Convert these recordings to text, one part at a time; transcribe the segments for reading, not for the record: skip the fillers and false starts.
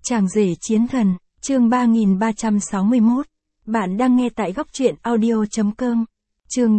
Chàng rể chiến thần, chương 3361. Bạn đang nghe tại góc truyện audio.com. Chương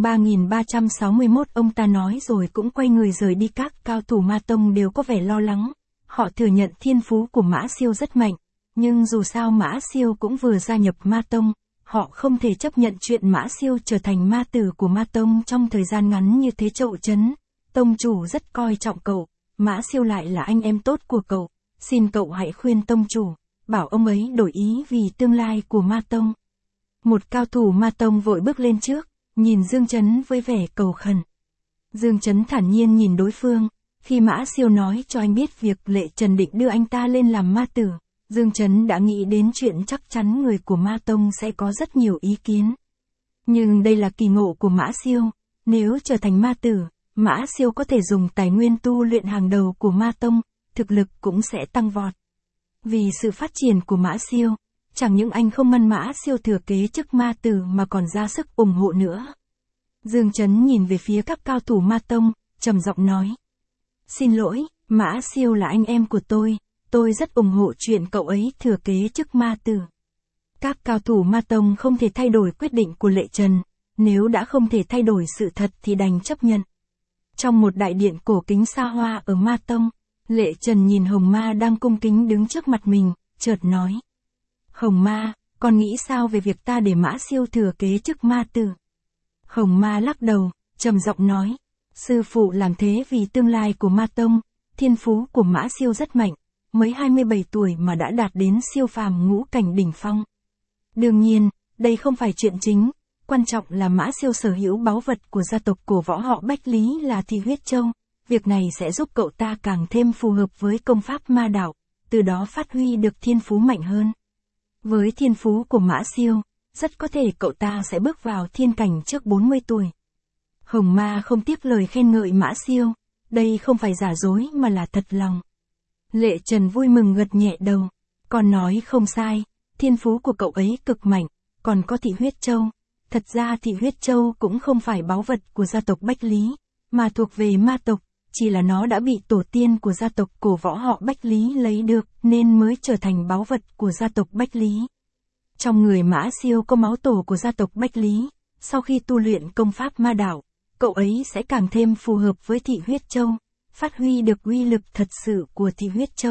3361. Ông ta nói rồi cũng quay người rời đi. Các cao thủ Ma Tông đều có vẻ lo lắng. Họ thừa nhận thiên phú của Mã Siêu rất mạnh, nhưng dù sao Mã Siêu cũng vừa gia nhập Ma Tông, họ không thể chấp nhận chuyện Mã Siêu trở thành ma tử của Ma Tông trong thời gian ngắn như thế. Chậu chấn, tông chủ rất coi trọng cậu, Mã Siêu lại là anh em tốt của cậu, xin cậu hãy khuyên tông chủ, bảo ông ấy đổi ý vì tương lai của Ma Tông. Một cao thủ Ma Tông vội bước lên trước, nhìn Dương Chấn với vẻ cầu khẩn. Dương Chấn thản nhiên nhìn đối phương, khi Mã Siêu nói cho anh biết việc Lệ Trần định đưa anh ta lên làm ma tử, Dương Chấn đã nghĩ đến chuyện chắc chắn người của Ma Tông sẽ có rất nhiều ý kiến. Nhưng đây là kỳ ngộ của Mã Siêu, nếu trở thành ma tử, Mã Siêu có thể dùng tài nguyên tu luyện hàng đầu của Ma Tông, thực lực cũng sẽ tăng vọt. Vì sự phát triển của Mã Siêu, chẳng những anh không ngăn Mã Siêu thừa kế chức ma tử mà còn ra sức ủng hộ nữa. Dương Chấn nhìn về phía các cao thủ Ma Tông, trầm giọng nói. Xin lỗi, Mã Siêu là anh em của tôi rất ủng hộ chuyện cậu ấy thừa kế chức ma tử. Các cao thủ Ma Tông không thể thay đổi quyết định của Lệ Trần, nếu đã không thể thay đổi sự thật thì đành chấp nhận. Trong một đại điện cổ kính xa hoa ở Ma Tông, Lệ Trần nhìn Hồng Ma đang cung kính đứng trước mặt mình, chợt nói. Hồng Ma, con nghĩ sao về việc ta để Mã Siêu thừa kế chức ma tử? Hồng Ma lắc đầu, trầm giọng nói. Sư phụ làm thế vì tương lai của Ma Tông, thiên phú của Mã Siêu rất mạnh, mới 27 tuổi mà đã đạt đến siêu phàm ngũ cảnh đỉnh phong. Đương nhiên, đây không phải chuyện chính, quan trọng là Mã Siêu sở hữu báu vật của gia tộc cổ võ họ Bách Lý là Thị Huyết Châu, việc này sẽ giúp cậu ta càng thêm phù hợp với công pháp ma đạo, từ đó phát huy được thiên phú mạnh hơn. Với thiên phú của Mã Siêu, rất có thể cậu ta sẽ bước vào thiên cảnh trước 40 tuổi. Hồng Ma không tiếc lời khen ngợi Mã Siêu, đây không phải giả dối mà là thật lòng. Lệ Trần vui mừng gật nhẹ đầu, còn nói không sai, thiên phú của cậu ấy cực mạnh, còn có Thị Huyết Châu. Thật ra Thị Huyết Châu cũng không phải báu vật của gia tộc Bách Lý, mà thuộc về ma tộc, chỉ là nó đã bị tổ tiên của gia tộc cổ võ họ Bách Lý lấy được nên mới trở thành báu vật của gia tộc Bách Lý. Trong người Mã Siêu có máu tổ của gia tộc Bách Lý, sau khi tu luyện công pháp ma đạo, cậu ấy sẽ càng thêm phù hợp với Thị Huyết Châu, phát huy được uy lực thật sự của Thị Huyết Châu.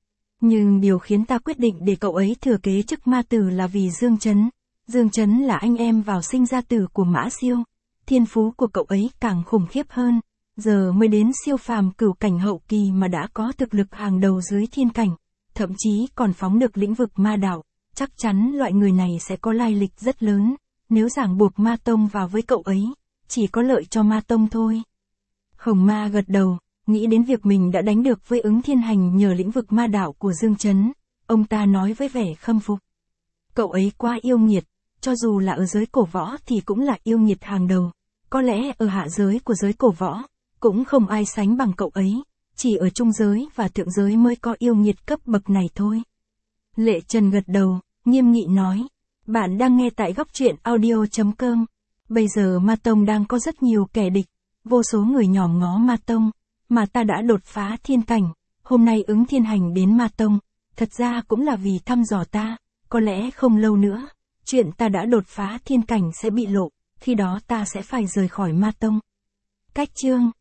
Nhưng điều khiến ta quyết định để cậu ấy thừa kế chức ma tử là vì Dương Chấn. Dương Chấn là anh em vào sinh ra tử của Mã Siêu, thiên phú của cậu ấy càng khủng khiếp hơn, giờ mới đến siêu phàm cửu cảnh hậu kỳ mà đã có thực lực hàng đầu dưới thiên cảnh, thậm chí còn phóng được lĩnh vực ma đạo, chắc chắn loại người này sẽ có lai lịch rất lớn, nếu ràng buộc Ma Tông vào với cậu ấy, chỉ có lợi cho Ma Tông thôi. Hồng Ma gật đầu, nghĩ đến việc mình đã đánh được với Ứng Thiên Hành nhờ lĩnh vực ma đạo của Dương Chấn, ông ta nói với vẻ khâm phục. Cậu ấy quá yêu nghiệt, cho dù là ở giới cổ võ thì cũng là yêu nghiệt hàng đầu, có lẽ ở hạ giới của giới cổ võ, cũng không ai sánh bằng cậu ấy, chỉ ở trung giới và thượng giới mới có yêu nghiệt cấp bậc này thôi. Lệ Trần gật đầu, nghiêm nghị nói, bạn đang nghe tại góc truyện audio.com. Bây giờ Ma Tông đang có rất nhiều kẻ địch, vô số người nhòm ngó Ma Tông, mà ta đã đột phá thiên cảnh, hôm nay Ứng Thiên Hành đến Ma Tông, thật ra cũng là vì thăm dò ta, có lẽ không lâu nữa, chuyện ta đã đột phá thiên cảnh sẽ bị lộ, khi đó ta sẽ phải rời khỏi Ma Tông. Cách chương